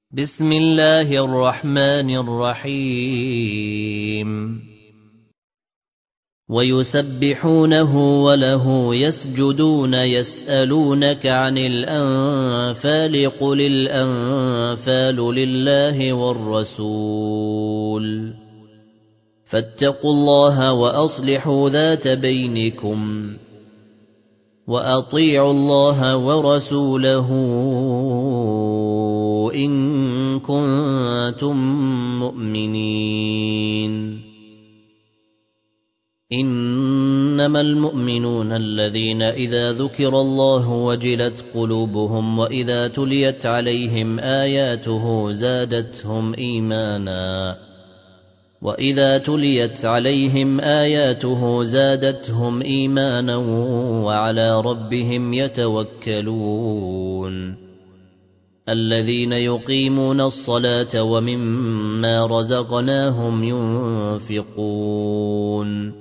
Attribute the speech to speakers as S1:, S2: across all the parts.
S1: بسم الله الرحمن الرحيم ويسبحونه وله يسجدون يسألونك عن الأنفال قل الأنفال لله والرسول فاتقوا الله وأصلحوا ذات بينكم وأطيعوا الله ورسوله إن كنتم مؤمنين إنما المؤمنون الذين إذا ذكر الله وجلت قلوبهم وإذا تليت عليهم آياته زادتهم إيمانا وعلى ربهم يتوكلون الذين يقيمون الصلاة ومما رزقناهم ينفقون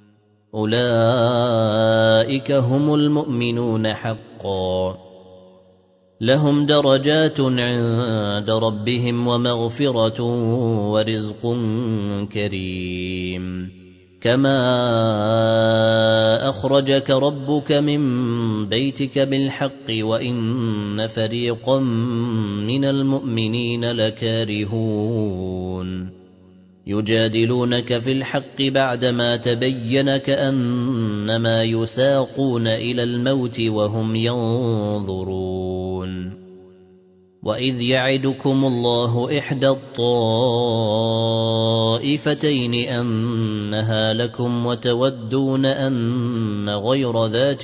S1: أولئك هم المؤمنون حقا لهم درجات عند ربهم ومغفرة ورزق كريم كما أخرجك ربك من بيتك بالحق وإن فريقا من المؤمنين لكارهون يجادلونك في الحق بعدما تبين كأنما يساقون إلى الموت وهم ينظرون وإذ يعدكم الله إحدى الطائفتين أنها لكم وتودون أن غير ذات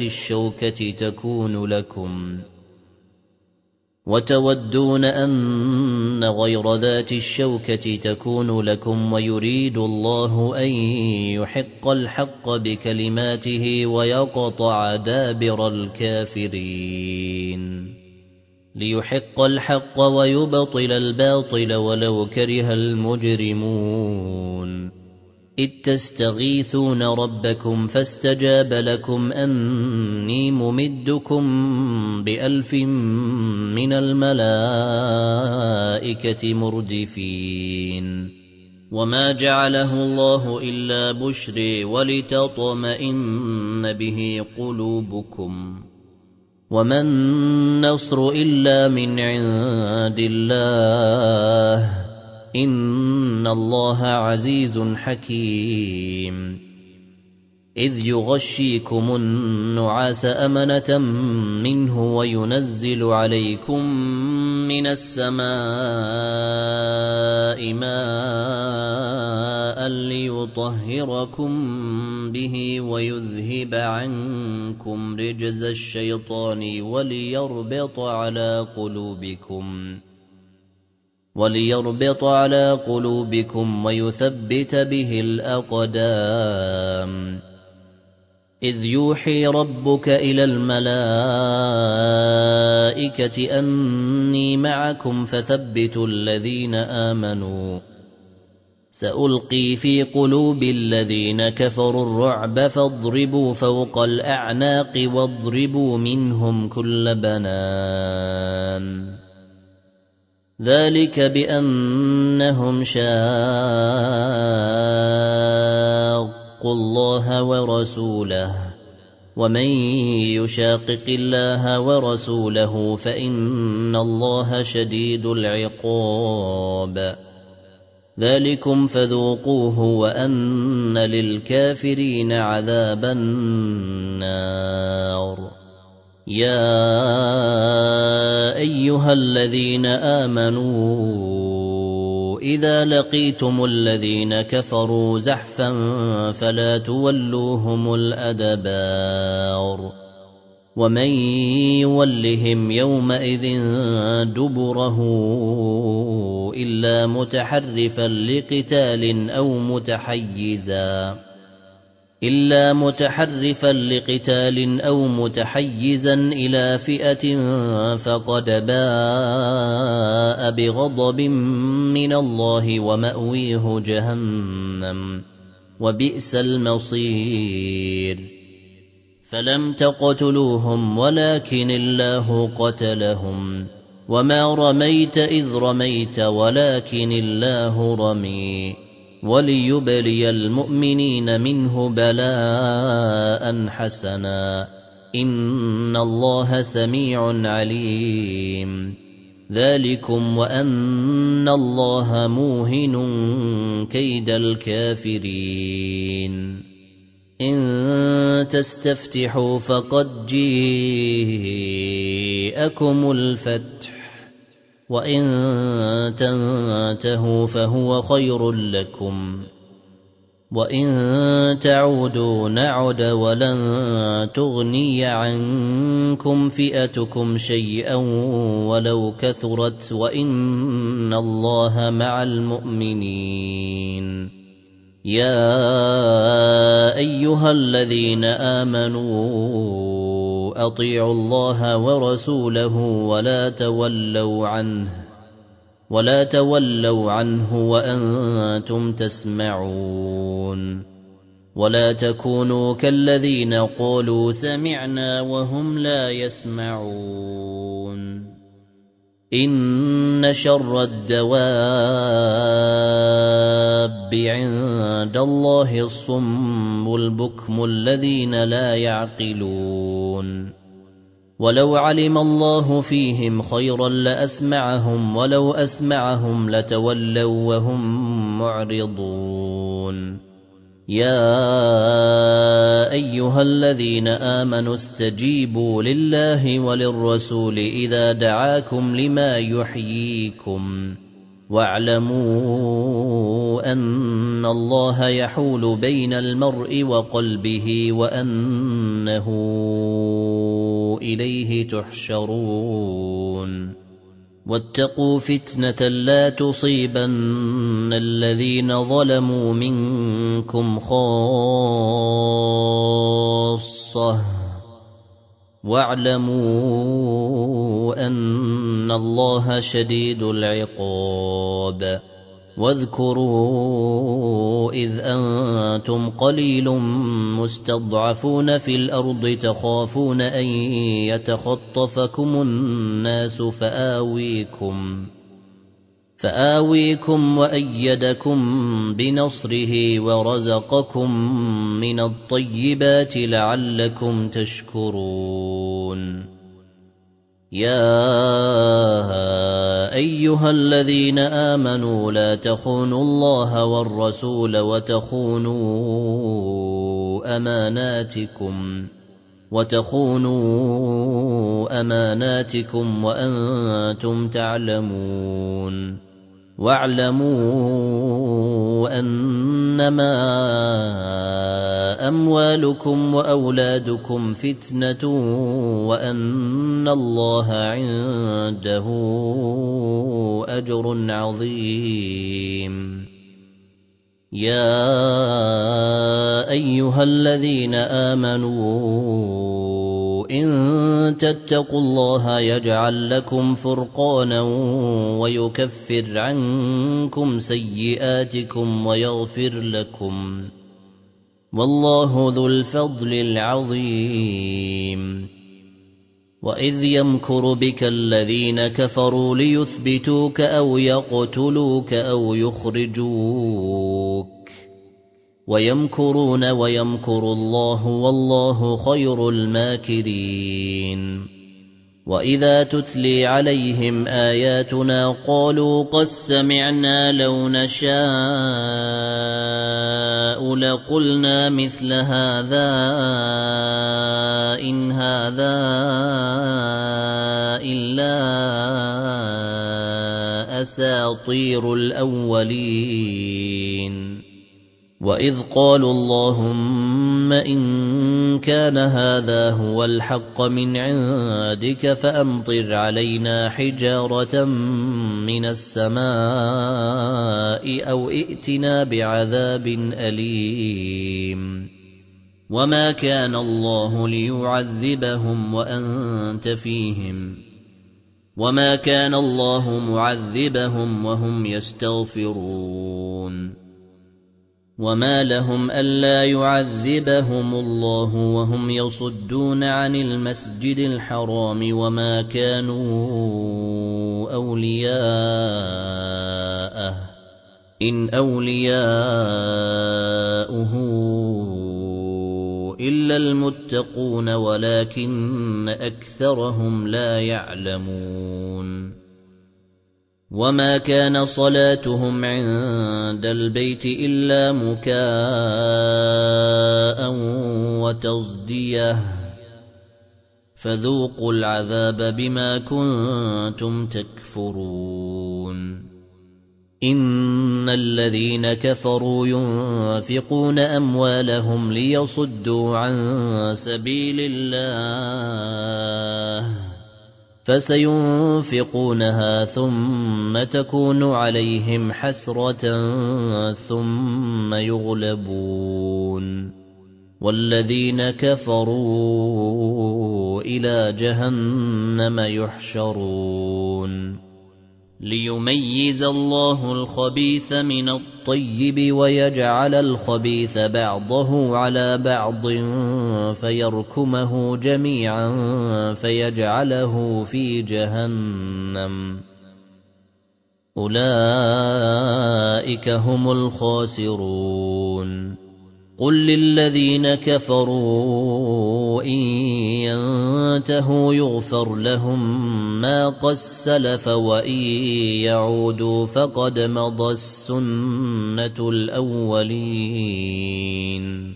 S1: الشوكة تكون لكم ويريد الله أن يحق الحق بكلماته ويقطع دابر الكافرين ليحق الحق ويبطل الباطل ولو كره المجرمون إذ تستغيثون ربكم فاستجاب لكم أني ممدكم ب1000 من الملائكة مردفين وما جعله الله إلا بشرى ولتطمئن به قلوبكم وما النصر إلا من عند الله إن الله عزيز حكيم إذ يغشيكم النعاس أمنة منه وينزل عليكم من السماء ماء ليطهركم به ويذهب عنكم رجز الشيطان وليربط على قلوبكم ويثبت به الأقدام إذ يوحي ربك إلى الملائكة أني معكم فثبتوا الذين آمنوا سألقي في قلوب الذين كفروا الرعب فاضربوا فوق الأعناق واضربوا منهم كل بنان ذلك بأنهم شاقوا الله ورسوله ومن يشاقق الله ورسوله فإن الله شديد العقاب ذلكم فذوقوه وأن للكافرين عذاب النار يا أيها الذين آمنوا إذا لقيتم الذين كفروا زحفا فلا تولوهم الأدبار ومن يولهم يومئذ دبره إلا متحرفا لقتال أو متحيزا إلى فئة فقد باء بغضب من الله ومأويه جهنم وبئس المصير فلم تقتلوهم ولكن الله قتلهم وما رميت إذ رميت ولكن الله رمي وليبلي المؤمنين منه بلاء حسنا إن الله سميع عليم ذلكم وأن الله موهن كيد الكافرين إن تستفتحوا فقد جاءكم الفتح وإن تنتهوا فهو خير لكم وإن تعودوا نعد ولن تغني عنكم فئتكم شيئا ولو كثرت وإن الله مع المؤمنين يا أيها الذين آمنوا أطيعوا الله ورسوله ولا تولوا عنه وأنتم تسمعون ولا تكونوا كالذين قالوا سمعنا وهم لا يسمعون إن شر الدواب عند الله الصم البكم الذين لا يعقلون ولو علم الله فيهم خيرا لأسمعهم ولو أسمعهم لتولوا وهم معرضون يا أيها الذين آمنوا استجيبوا لله وللرسول إذا دعاكم لما يحييكم واعلموا أن الله يحول بين المرء وقلبه وأنه إليه تحشرون واتقوا فتنة لا تصيبن الذين ظلموا منكم خاصة واعلموا أن الله شديد العقاب واذكروا إذ أنتم قليل مستضعفون في الأرض تخافون أن يتخطفكم الناس فآويكم وأيدكم بنصره ورزقكم من الطيبات لعلكم تشكرون يا أيها الذين آمنوا لا تخونوا الله والرسول وتخونوا أماناتكم وأنتم تعلمون واعلموا أنما أموالكم وأولادكم فتنة وأن الله عنده أجر عظيم يا أيها الذين آمنوا إن تتقوا الله يجعل لكم فرقانا ويكفر عنكم سيئاتكم ويغفر لكم والله ذو الفضل العظيم وإذ يمكر بك الذين كفروا ليثبتوك أو يقتلوك أو يخرجوك ويمكرون ويمكر الله والله خير الماكرين وإذا تتلي عليهم آياتنا قالوا قد سمعنا لو نشاء لقلنا مثل هذا إن هذا إلا أساطير الأولين وإذ قالوا اللهم إن كان هذا هو الحق من عندك فأمطر علينا حجارة من السماء أو ائتنا بعذاب أليم وما كان الله ليعذبهم وأنت فيهم وما كان الله معذبهم وهم يستغفرون وما لهم ألا يعذبهم الله وهم يصدون عن المسجد الحرام وما كانوا أولياءه إن أولياؤه إلا المتقون ولكن أكثرهم لا يعلمون وما كان صلاتهم عند البيت إلا مكاء وتصديه فذوقوا العذاب بما كنتم تكفرون إن الذين كفروا ينفقون أموالهم ليصدوا عن سبيل الله فسينفقونها ثم تكون عليهم حسرة ثم يغلبون والذين كفروا إلى جهنم يحشرون ليميز الله الخبيث من الطيب ويجعل الخبيث بعضه على بعض فيركمه جميعا فيجعله في جهنم أولئك هم الخاسرون قل للذين كفروا إن ينتهوا يغفر لهم ما قد سلف وإن يعودوا فقد مضى السنة الأولين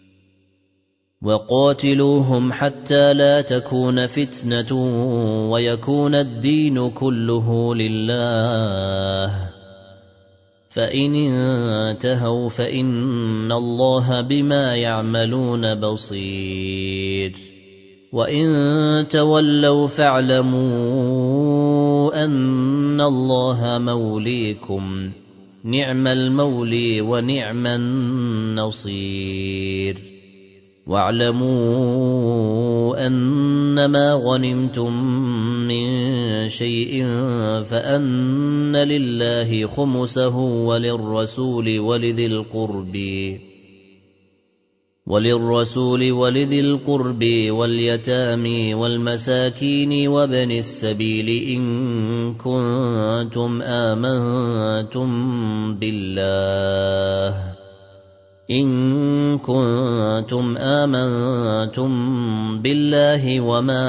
S1: وقاتلوهم حتى لا تكون فتنة ويكون الدين كله لله فإن انتهوا فإن الله بما يعملون بصير وإن تولوا فاعلموا أن الله موليكم نعم المولي ونعم النصير واعلموا أنما غنمتم من شيء فأن لله خمسه وللرسول ولذي القرب واليتامى والمساكين وابن السبيل إن كنتم آمنتم بالله وما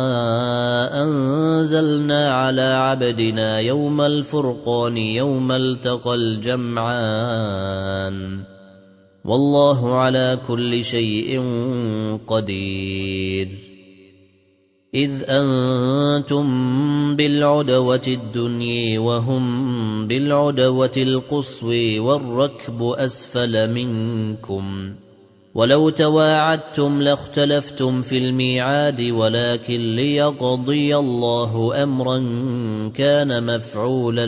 S1: أنزلنا على عبدنا يوم الفرقان يوم التقى الجمعان والله على كل شيء قدير إذ أنتم بالعدوة الدنيا وهم بالعدوة القصوى والركب أسفل منكم ولو تواعدتم لاختلفتم في الميعاد ولكن ليقضي الله أمرا كان مفعولا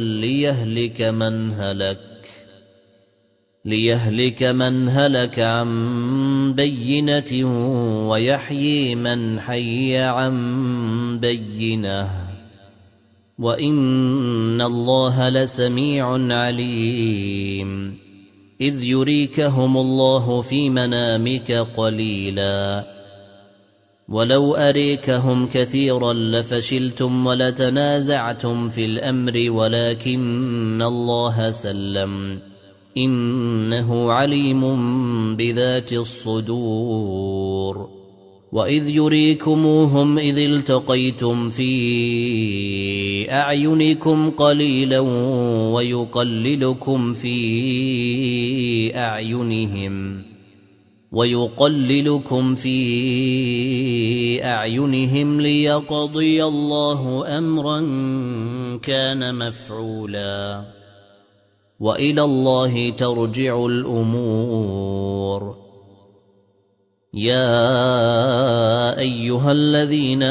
S1: ليهلك من هلك عن بينة ويحيي من حي عن بينة وإن الله لسميع عليم إذ يريكهم الله في منامك قليلا ولو أريكهم كثيرا لفشلتم ولتنازعتم في الأمر ولكن الله سلم إنه عليم بذات الصدور وإذ يريكموهم إذ التقيتم في أعينكم قليلا ويقللكم في أعينهم ليقضي الله أمرا كان مفعولا وإلى الله ترجع الأمور يا أيها الذين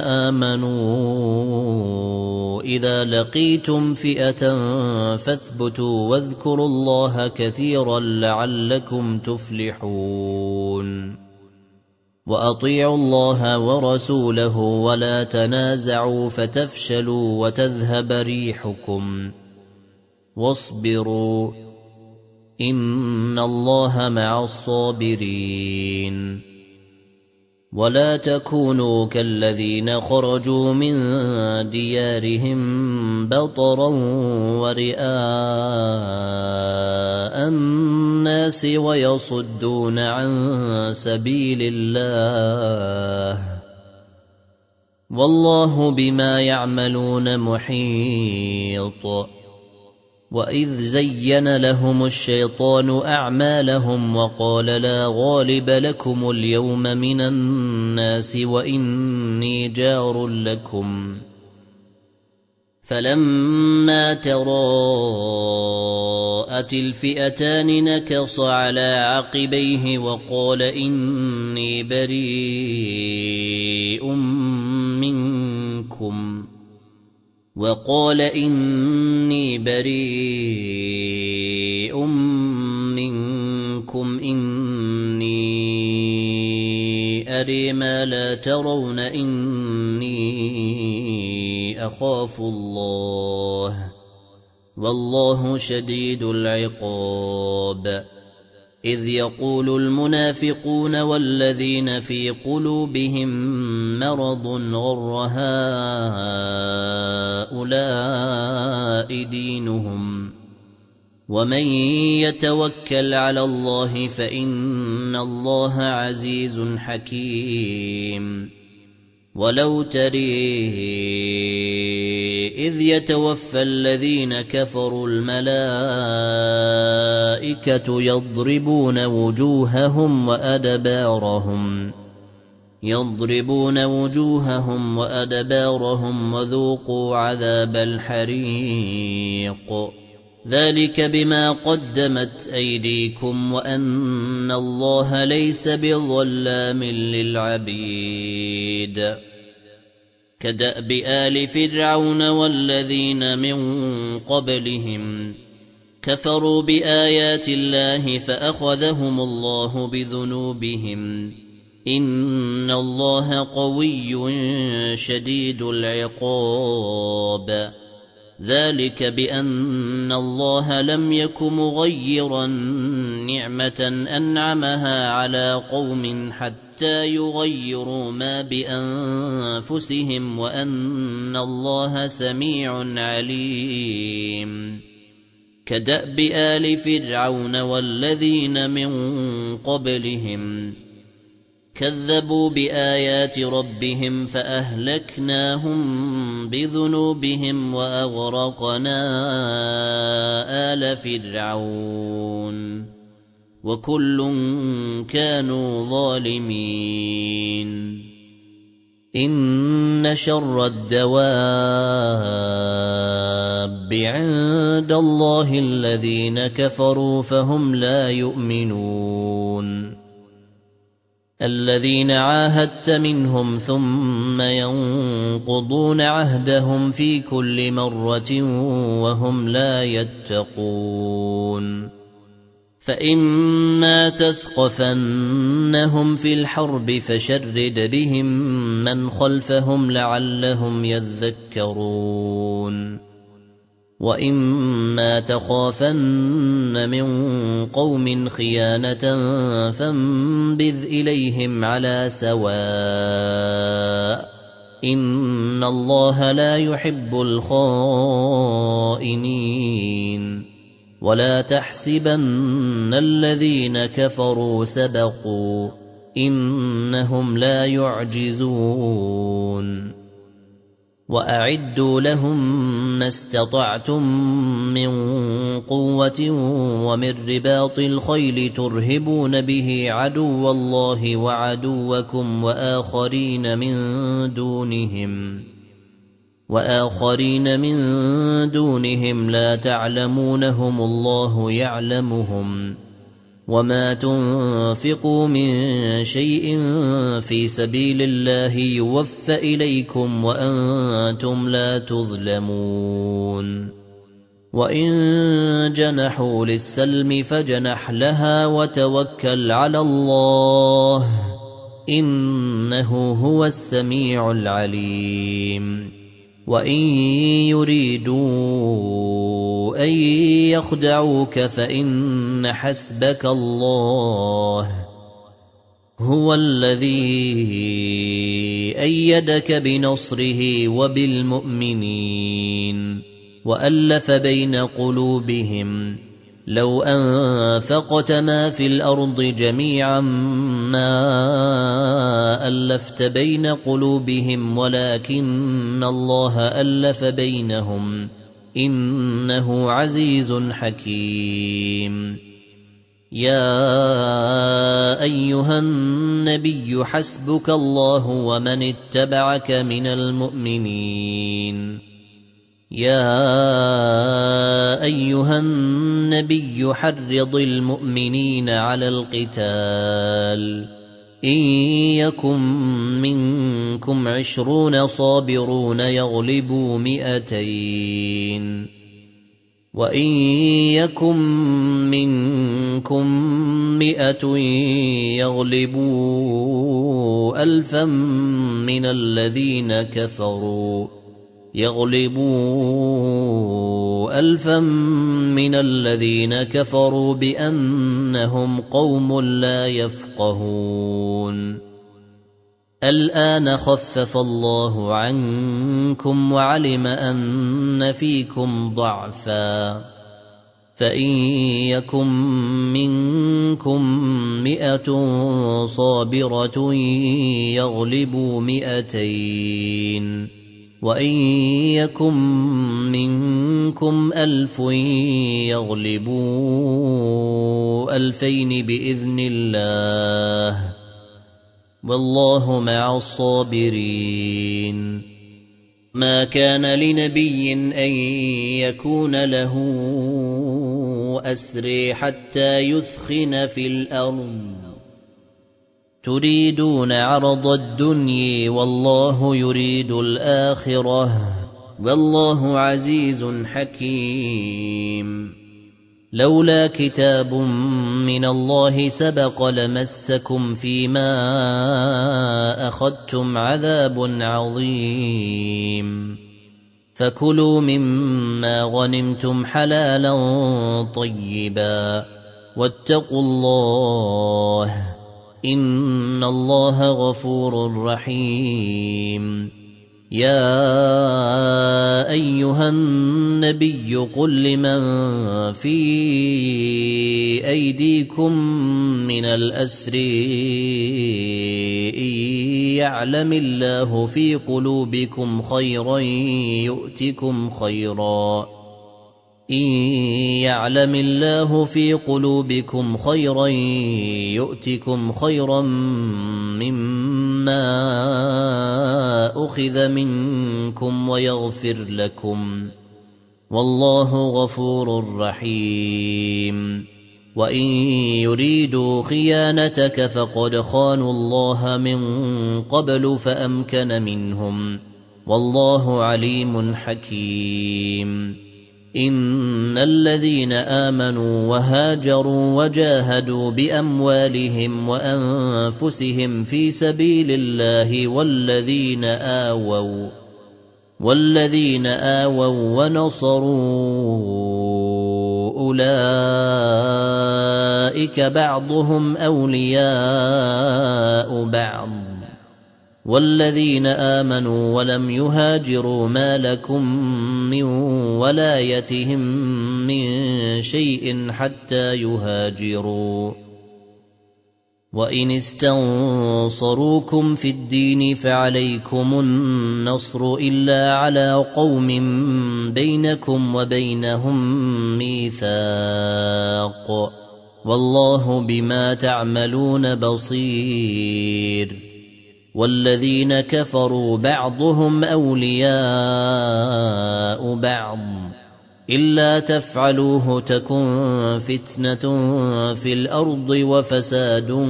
S1: آمنوا إذا لقيتم فئة فاثبتوا واذكروا الله كثيرا لعلكم تفلحون وأطيعوا الله ورسوله ولا تنازعوا فتفشلوا وتذهب ريحكم واصبروا إن الله مع الصابرين ولا تكونوا كالذين خرجوا من ديارهم بطرا ورئاء الناس ويصدون عن سبيل الله والله بما يعملون محيط وإذ زين لهم الشيطان أعمالهم وقال لا غالب لكم اليوم من الناس وإني جار لكم فلما تراءت الفئتان نكص على عقبيه وقال إني بريء منكم إني أري ما لا ترون إني أخاف الله والله شديد العقاب إذ يقول المنافقون والذين في قلوبهم مرض غر هؤلاء دينهم ومن يتوكل على الله فإن الله عزيز حكيم ولو تري إذ يتوفى الذين كفروا الملائكة يضربون وجوههم وأدبارهم وذوقوا عذاب الحريق ذلك بما قدمت أيديكم وأن الله ليس بظلام للعبيد كدأب آل فرعون والذين من قبلهم كفروا بآيات الله فأخذهم الله بذنوبهم إن الله قوي شديد العقاب ذلك بأن الله لم يك مغيرا نعمة أنعمها على قوم حتى يغيروا ما بأنفسهم وأن الله سميع عليم كدأب آل فرعون والذين من قبلهم كذبوا بآيات ربهم فأهلكناهم بذنوبهم وأغرقنا آل فرعون وكل كانوا ظالمين إن شر الدواب عند الله الذين كفروا فهم لا يؤمنون الذين عاهدت منهم ثم ينقضون عهدهم في كل مرة وهم لا يتقون فإما تثقفنهم في الحرب فشرد بهم من خلفهم لعلهم يذكرون وإما تخافن من قوم خيانة فانبذ إليهم على سواء إن الله لا يحب الخائنين ولا تحسبن الذين كفروا سبقوا إنهم لا يعجزون وأعدوا لهم ما استطعتم من قوة ومن رباط الخيل ترهبون به عدو الله وعدوكم وآخرين من دونهم لا تعلمونهم الله يعلمهم وما تنفقوا من شيء في سبيل الله يوفى إليكم وأنتم لا تظلمون وإن جنحوا للسلم فجنح لها وتوكل على الله إنه هو السميع العليم وإن يريدوا أن يخدعوك فإن حسبك الله هو الذي أيدك بنصره وبالمؤمنين وألف بين قلوبهم لو أنفقت ما في الأرض جميعا ما ألفت بين قلوبهم ولكن الله ألف بينهم إنه عزيز حكيم يا أيها النبي حسبك الله ومن اتبعك من المؤمنين يا أيها النبي حرض المؤمنين على القتال إن يكن منكم 20 صابرون يغلبوا 200 وإن يكن منكم 100 يغلبوا 1000 من الذين كفروا بأنهم قوم لا يفقهون الآن خفف الله عنكم وعلم أن فيكم ضعفا فإن يكن منكم 100 صابرة يغلبوا 200 وإن يكن منكم 1000 يغلبوا 2000 بإذن الله والله مع الصابرين ما كان لنبي أن يكون له أسرى حتى يثخن في الأرض تريدون عرض الدنيا والله يريد الآخرة والله عزيز حكيم لولا كتاب من الله سبق لمسكم فيما أخذتم عذاب عظيم فكلوا مما غنمتم حلالا طيبا واتقوا الله إن الله غفور رحيم يا أيها النبي قل لمن في أيديكم من الأسر إن يعلم الله في قلوبكم خيرا يؤتكم خيرا إن يعلم الله في قلوبكم خيرا يؤتكم خيرا مما أخذ منكم ويغفر لكم والله غفور رحيم وإن يريدوا خيانتك فقد خانوا الله من قبل فأمكن منهم والله عليم حكيم إن الذين آمنوا وهاجروا وجاهدوا بأموالهم وأنفسهم في سبيل الله والذين آووا ونصروا أولئك بعضهم أولياء بعض والذين آمنوا ولم يهاجروا ما لكم من ولايتهم من شيء حتى يهاجروا وإن استنصروكم في الدين فعليكم النصر إلا على قوم بينكم وبينهم ميثاق والله بما تعملون بصير والذين كفروا بعضهم أولياء بعض إلا تفعلوه تكن فتنة في الأرض وفساد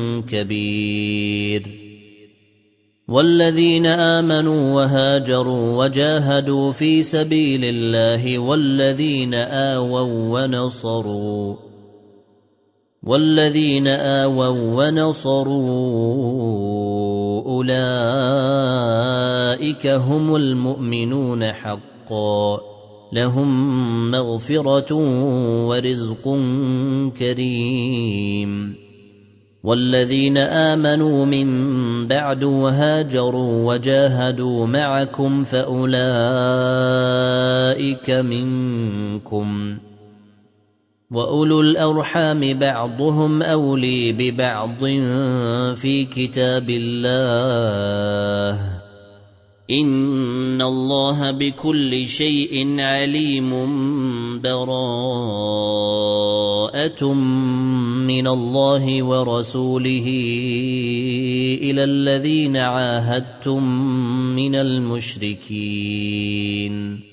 S1: كبير والذين آمنوا وهاجروا وجاهدوا في سبيل الله والذين آووا ونصروا أولئك هم المؤمنون حقا لهم مغفرة ورزق كريم والذين آمنوا من بعد وهاجروا وجاهدوا معكم فأولئك منكم وأولو الأرحام بعضهم أولي ببعض في كتاب الله إن الله بكل شيء عليم براءة من الله ورسوله إلى الذين عاهدتم من المشركين